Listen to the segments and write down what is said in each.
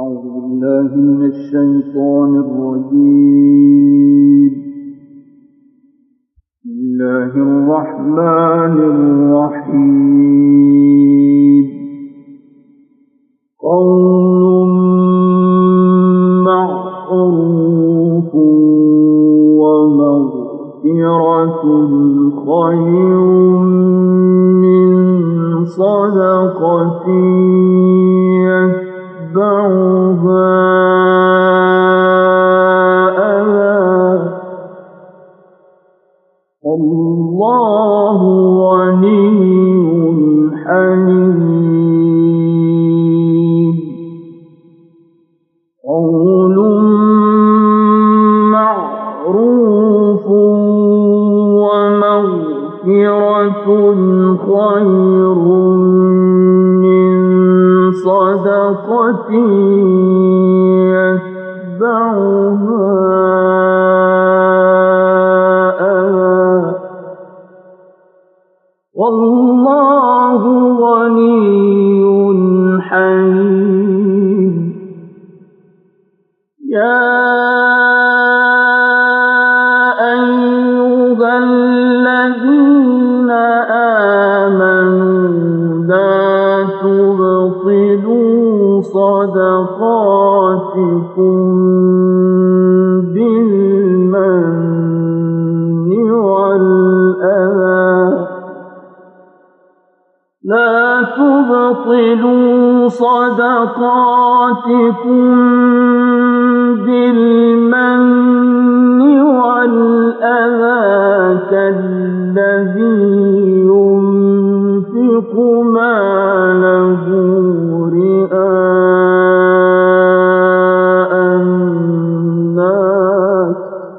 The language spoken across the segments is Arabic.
أعوذ بالله من الشيطان الرجيم. بسم الله الرحمن الرحيم. قول معروف ومغفرة خير من صدقة يتبعها أذى. والله غني حليم. قول معروف ومغفرة خير من صدقة يتبعها أذى. والله غني حليم. يا أيها الذين آمنوا لا تبطلوا صدقاتكم بالمن والأذى. لا تبطلوا صدقاتكم بالمن والأذى كالذي ينفق ماله رئاء الناس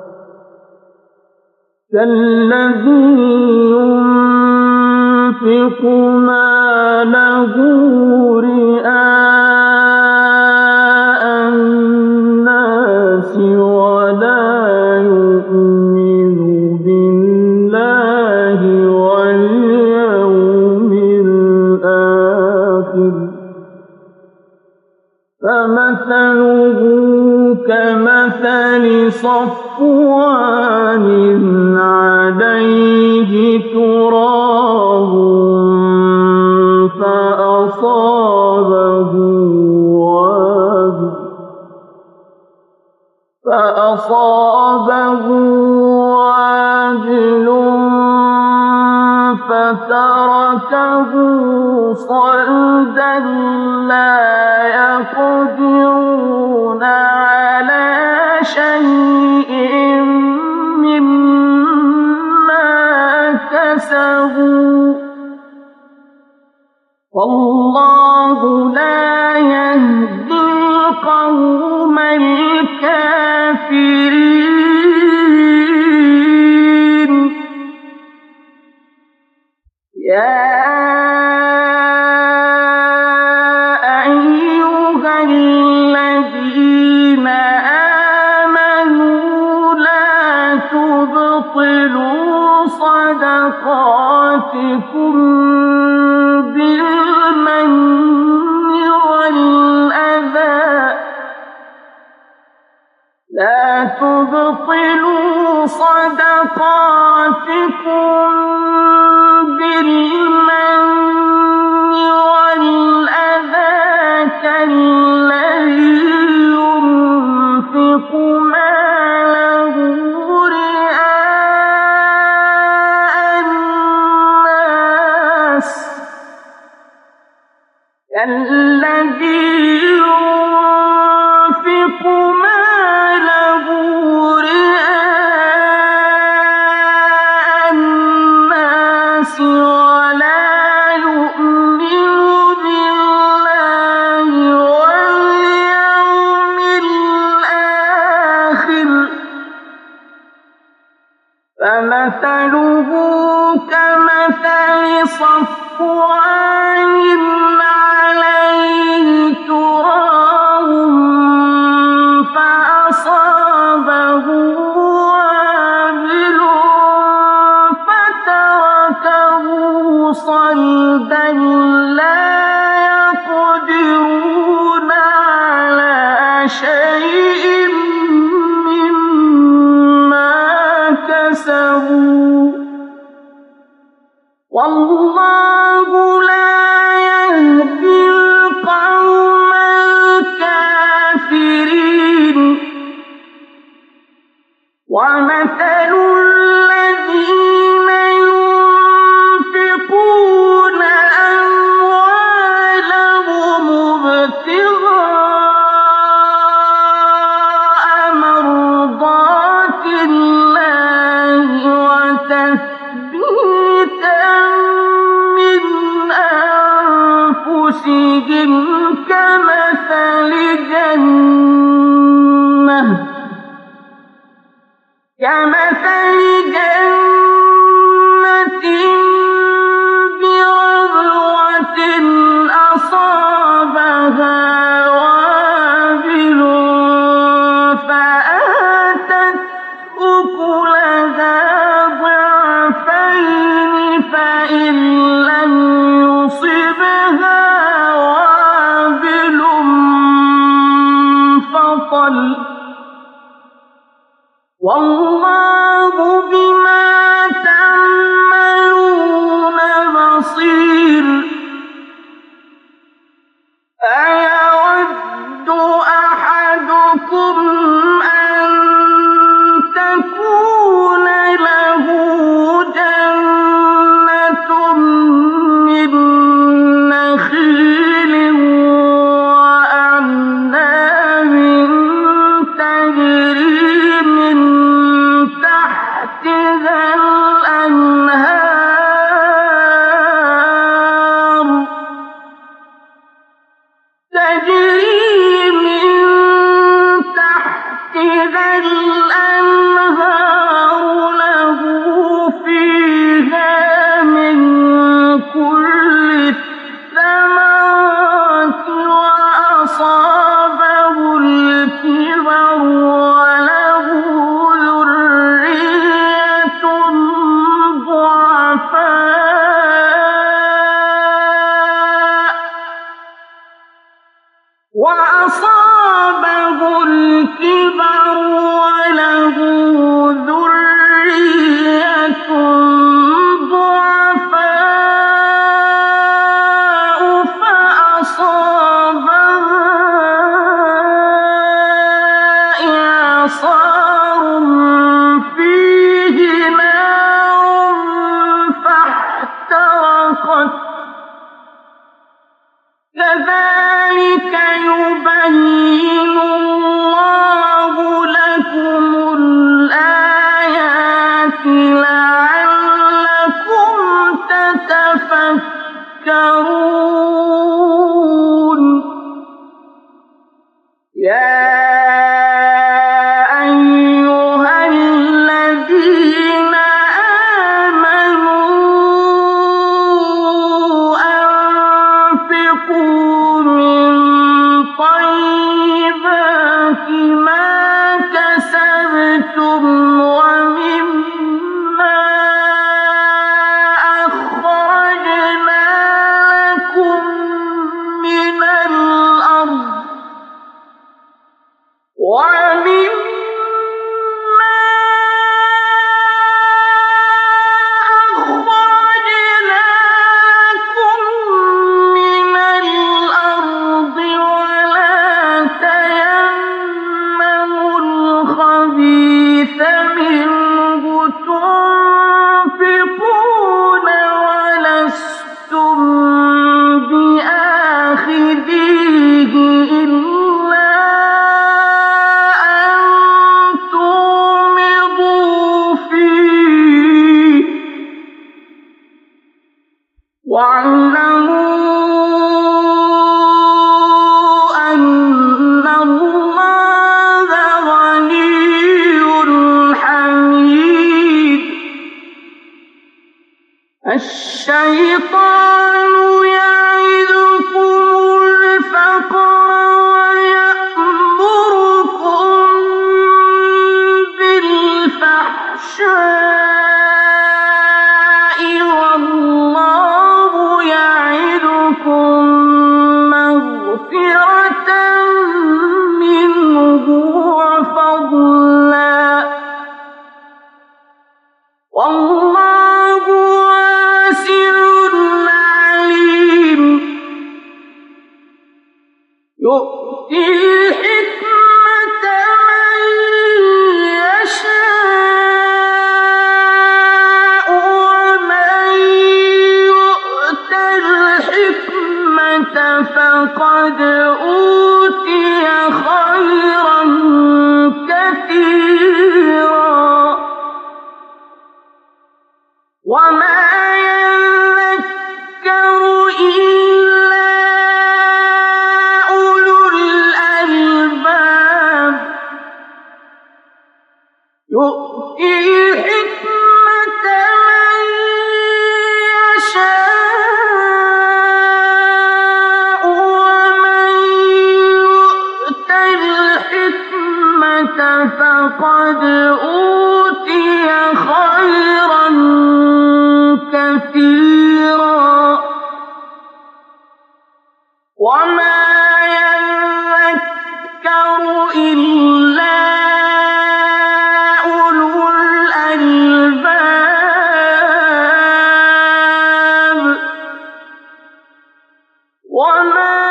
ولا يؤمن بالله واليوم الآخر فمثله كمثل صفوان عليه تراب فأصابه وابل فتركه صلدا لا يقدرون على شيء مما كسبوا والله لا يهدي القوم الكافرين. يا أيها الذين آمنوا لا تبطلوا صدقاتكم بالمن والأذى. لا تبطلوا صدقاتكم بالمن والأذى كالذي ينفق ماله رئاء الناس ولا يؤمن بالله واليوم الآخر فمثله كمثل صفوان عليه تراب فأصابه وابل فتركه صلدا لا يقدرون على شيء مما كسبوا والله لا يهدي القوم الكافرين ومثل الذين ينفقون أموالهم ابتغاء مرضات الله وتثبيتا من أنفسهم كمثل جنة بربوة أصابها وابل فآتت أكلها ضعفين فإن لم يصبها وابل فطل والله بما تعملون بصير أيود أحدكم أن تكون له جنة من نخيل وأعناب تجري من تحتها الأنهار له فيها من كل الثمرات وأصابه الكبر وله ذرية ضعفاء وأصابه الكبر وله ذرية ضعفاء فأصابها إعصار فيه نار فاحترقت كذلك يبين الله لكم الآيات لعلكم تتفكرون يا أيها الذين آمنوا أنفقوا من طيبات ما كسبتم ومما أخرجنا لكم من الأرض ولا تيمموا الخبيث منه تنفقون ولستم بآخذيه إلا أن تغمضوا فيه واعلموا أن الله غني حميد الشيطان يعدكم الفقر ويأمركم بالفحشاء والله يعدكم مغفرة منه يؤتي الحكمة من يشاء ومن يؤت الحكمة فقد أوتي خيرا كثيرا وما يذكر إلا أولو الألباب يؤتي الحكمة من يشاء ومن يؤت الحكمة فقد أوتي خيرا كثيرا وما يذكر إلا أولو الألباب وما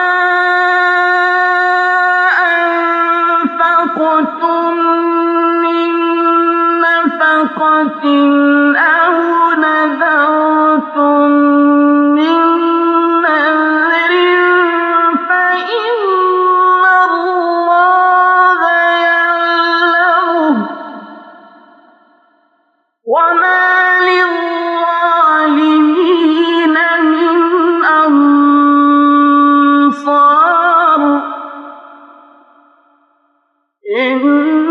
أنفقتم من نفقة أو نذرتم من نذر فإن الله يعلمه وما للظالمين من أنصار إن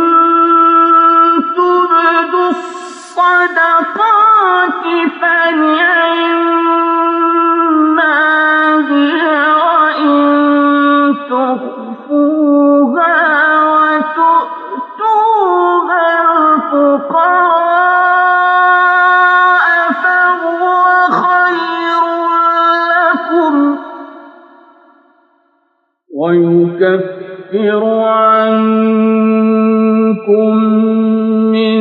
تبدوا الصدقات فنعما هي وإن تخفوها وتؤتوها الفقراء فهو خير لكم ويكفر عنكم من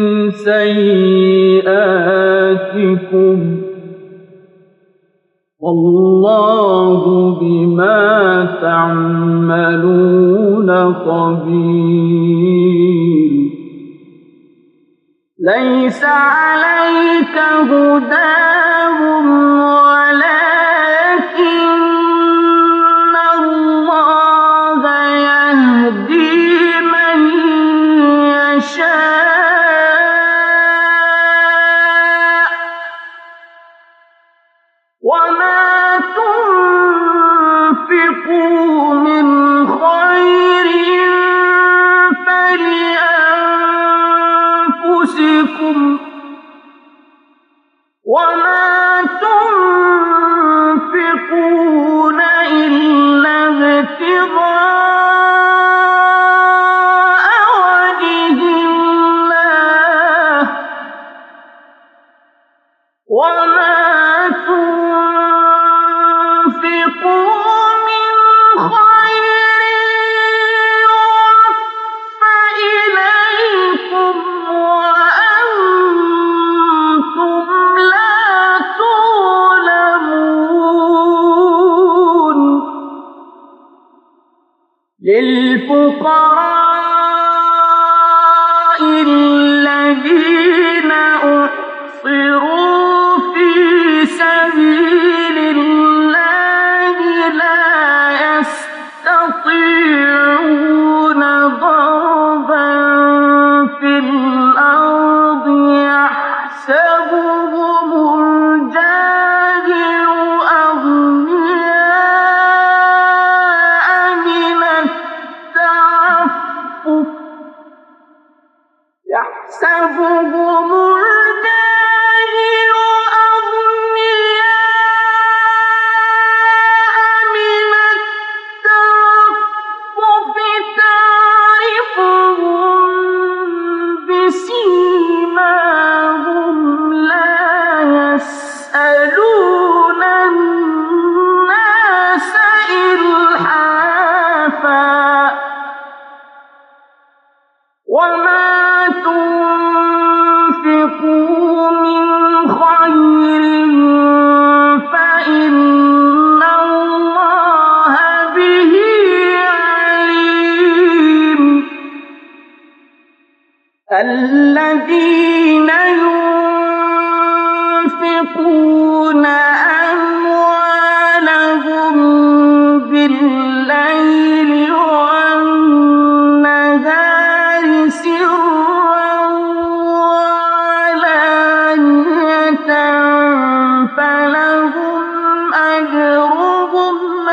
سيئاتكم والله بما تعملون خبير ليس عليك هداهم ولكن الله يهدي من يشاء وما تنفقوا من خير فلأنفسكم وما تنفقون إلا ابتغاء وجه الله وما تنفقوا من خير يوفى إليكم وأنتم لا تظلمون للفقراء الذين أحصروا في سبيل الله لا يستطيعون ضربا في الأرض يحسبهم الجاهل أغنياء من التعفف يحسبهم الجاهل أغنياء من التعفف الذين ينفقون أموالهم بالليل والنهار سرا وعلانية فلهم أجرهم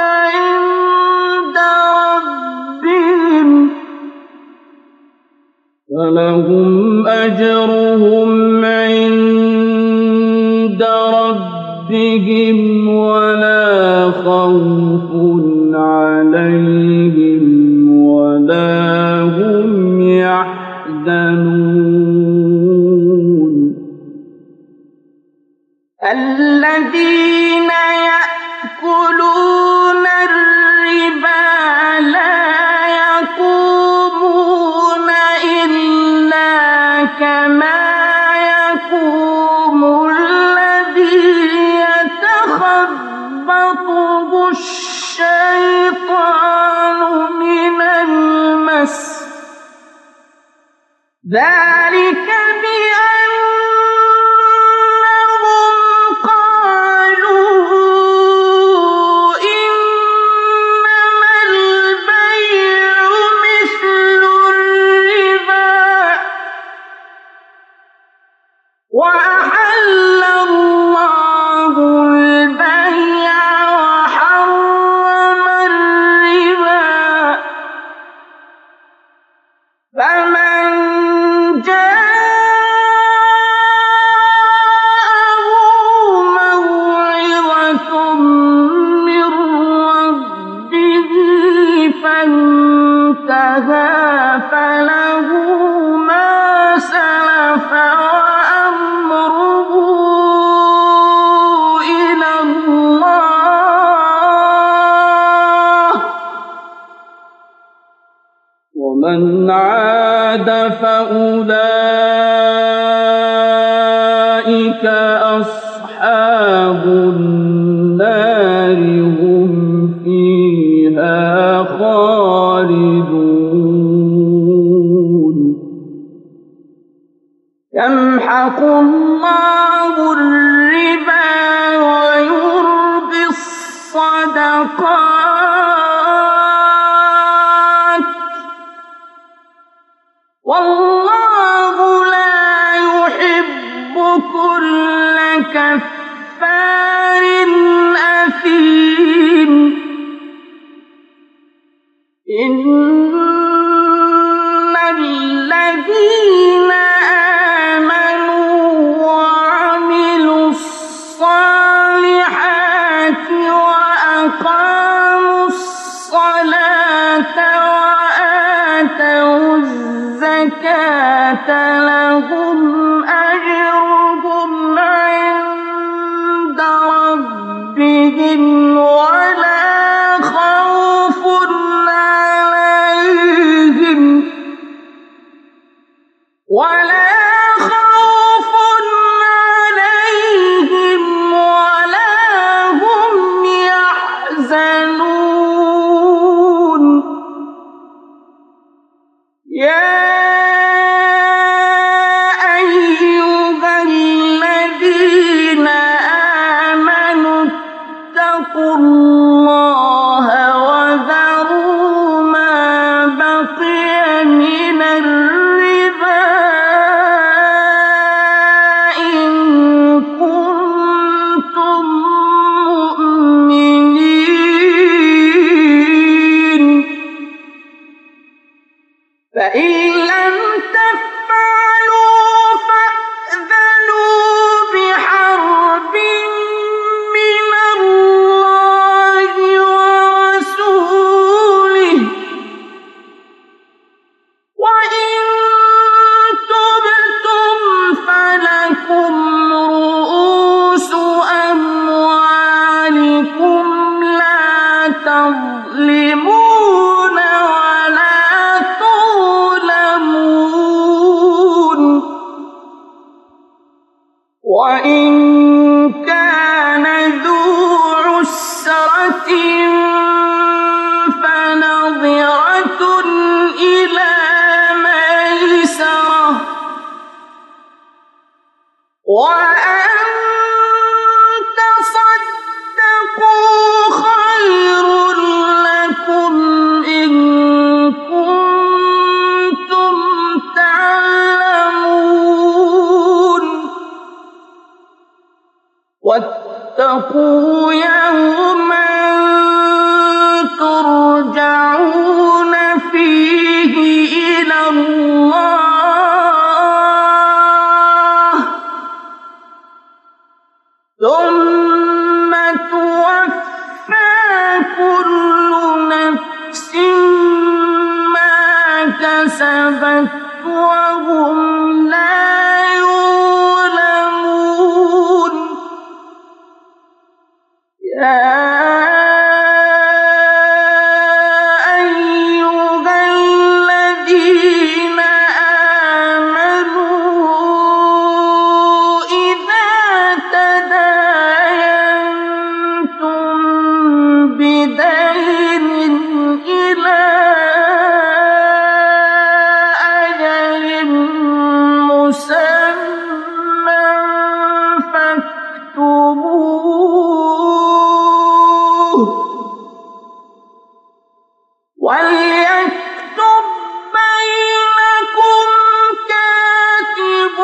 عند ربهم ولا خوف عليهم ولا هم يحزنون الذين يأكلون الربا لا يقومون إلا كما يقوم الذي يتخبطه الشيطان من المس ذلك بأنهم قالوا إنما البيع مثل الربا وأحل الله البيع وحرم الربا فمن جاءه موعظة من ربه فانتهى فله ما سلف وأمره إلى الله ومن عاد فأولئك أصحاب النار هم فيها خالدون يمحق الله الربا ويربي الصدقات والله لا يحب كل كفار أثيم إن الذين آمنوا وعملوا الصالحات وأقاموا الصلاة وآتوا الزكاة لهم أجرهم عند ربهم ولا خوف عليهم ولا هم يحزنون يا أيها الذين آمنوا اتقوا الله وذروا ما بقي من الربا إن كنتم مؤمنين فإن لم تفعلوا فأذنوا بحرب من الله ورسوله وإن تبتم فلكم رؤوس أموالكم لا تظلمون ولا تظلمون وإن كان ذو عسرة فنظرة إلى ميسرة واتقوا يوما ترجعون فيه إلى الله ثم توفى كل نفس ما كسبت وهم لا يظلمون يا أيها الذين آمنوا إذا تداينتم بدين إلى أجل مسمى فاكتبوه وليكتب بينكم كاتب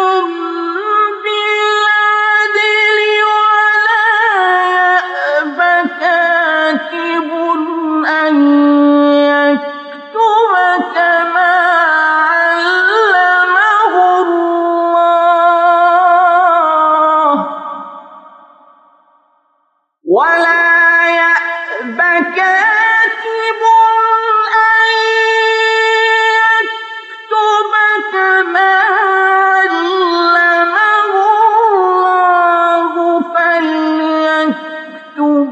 بالعدل ولا يأب كاتب أن يكتب كما علمه الله ولا يأب كاتب أن يكتب كما علمه الله فليكتب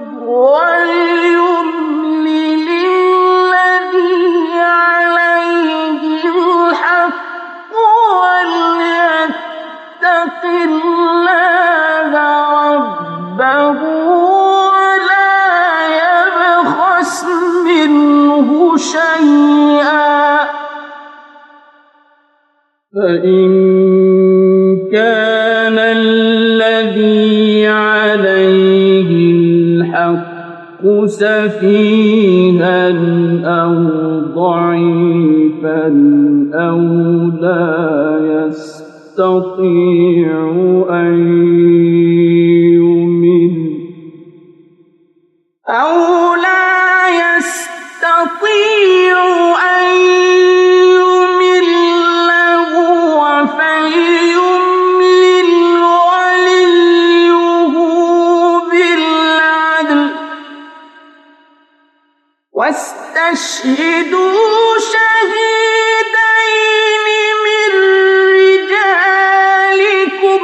وليملل الذي عليه الحق وليتق الله ربه ولا يبخس منه شيئا فإن كان الذي عليه الحق سفيها أو ضعيفا أو لا يستطيع أن يمل هو فليملل وليه بالعدل واستشهدوا شهيدين من رجالكم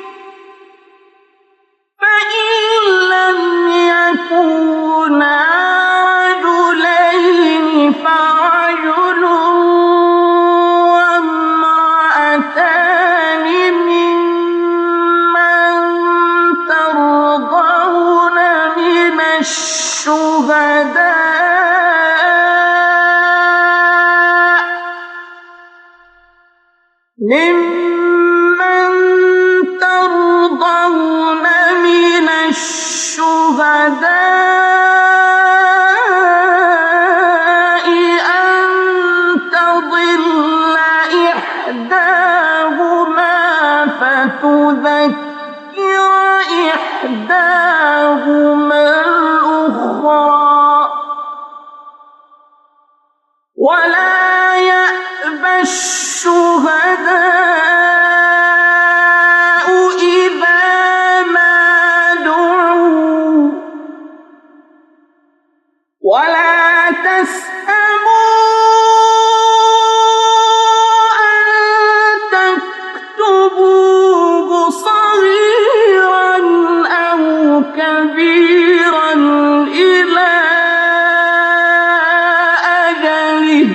فإن لم يكونا رجلين فرجل وامرأتان ممن ترضون من الشهداء أن تضل إحداهما فتذكر إحداهما الأخرى ولا يأبى الشهداء ولا تسأموا أن تكتبوه صغيرا أو كبيرا إلى أجله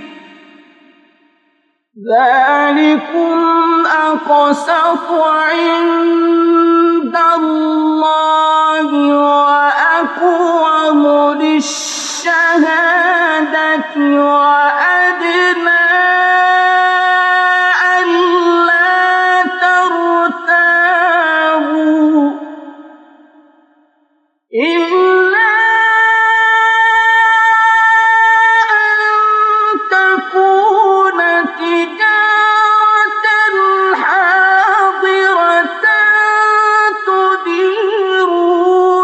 ذلكم أقسط عند الله وأقوم للشهادة وأدنى ألا ترتابوا إلا أن تكون تجارة حاضرة تديرون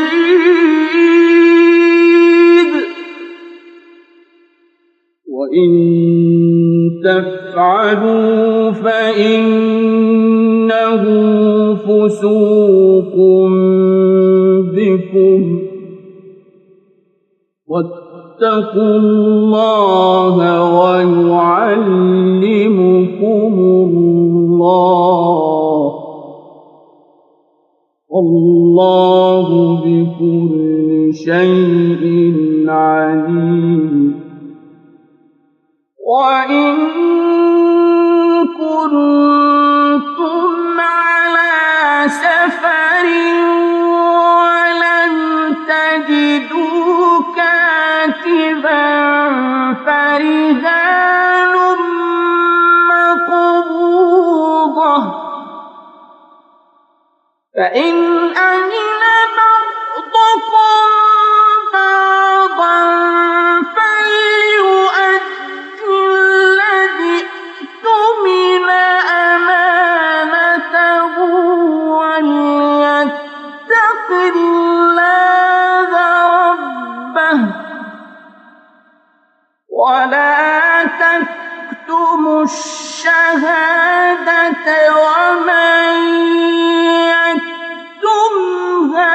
شديد وإن تفعلوا فإنه فسوق بكم واتقوا الله ويعلمكم الله والله بكل شيء عليم وإن كنتم على سفر ولن تجدوا كاتبا فرهان مقبوضة فإن أمن بعضكم بعضا فليؤد الذي اؤتمن أمانته وليتق الله ربه ولا تكتموا الشهادة ومن يكتمها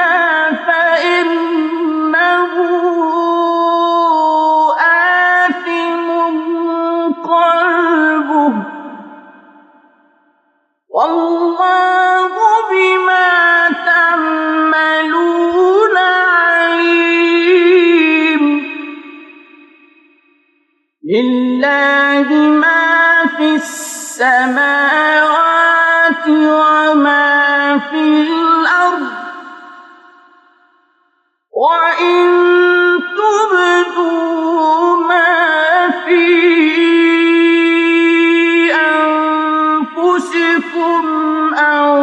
فإنه آثم قلبه والله بما تعملون عليم لله ما في السماوات وما في الأرض وإن تبدوا ما في أنفسكم أو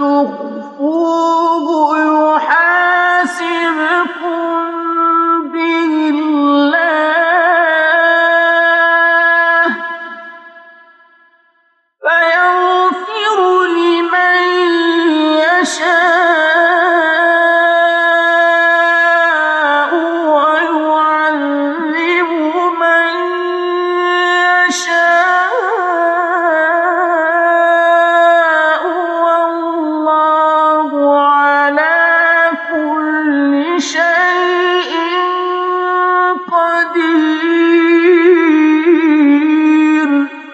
تخفوه يحاسبكم به الله فيغفر لمن يشاء ويعذب من يشاء والله على كل شيء قدير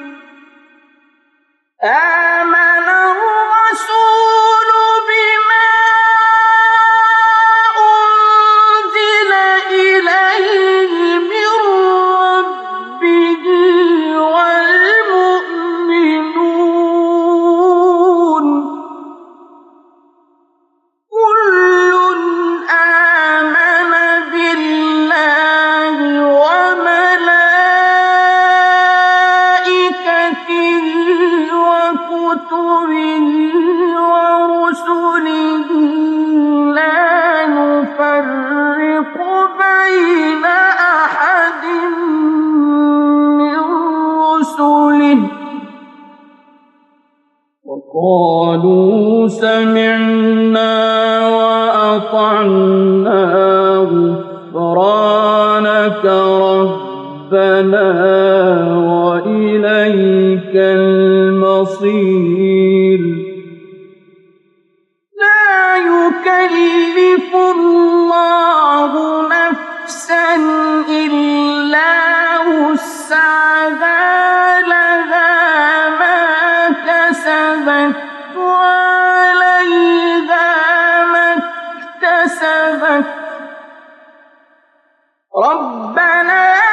آمن الرسول بما أنزل إليه من ربه والمؤمنون كل آمن بالله وملائكته وكتبه ورسله لا نفرق بين أحد من رسله وقالوا سمعنا وأطعنا غفرانك ربنا وإليك المصير لا يكلف الله نفسا إلا وسعها لها ما كسبت وعليها ما اكتسبت ربنا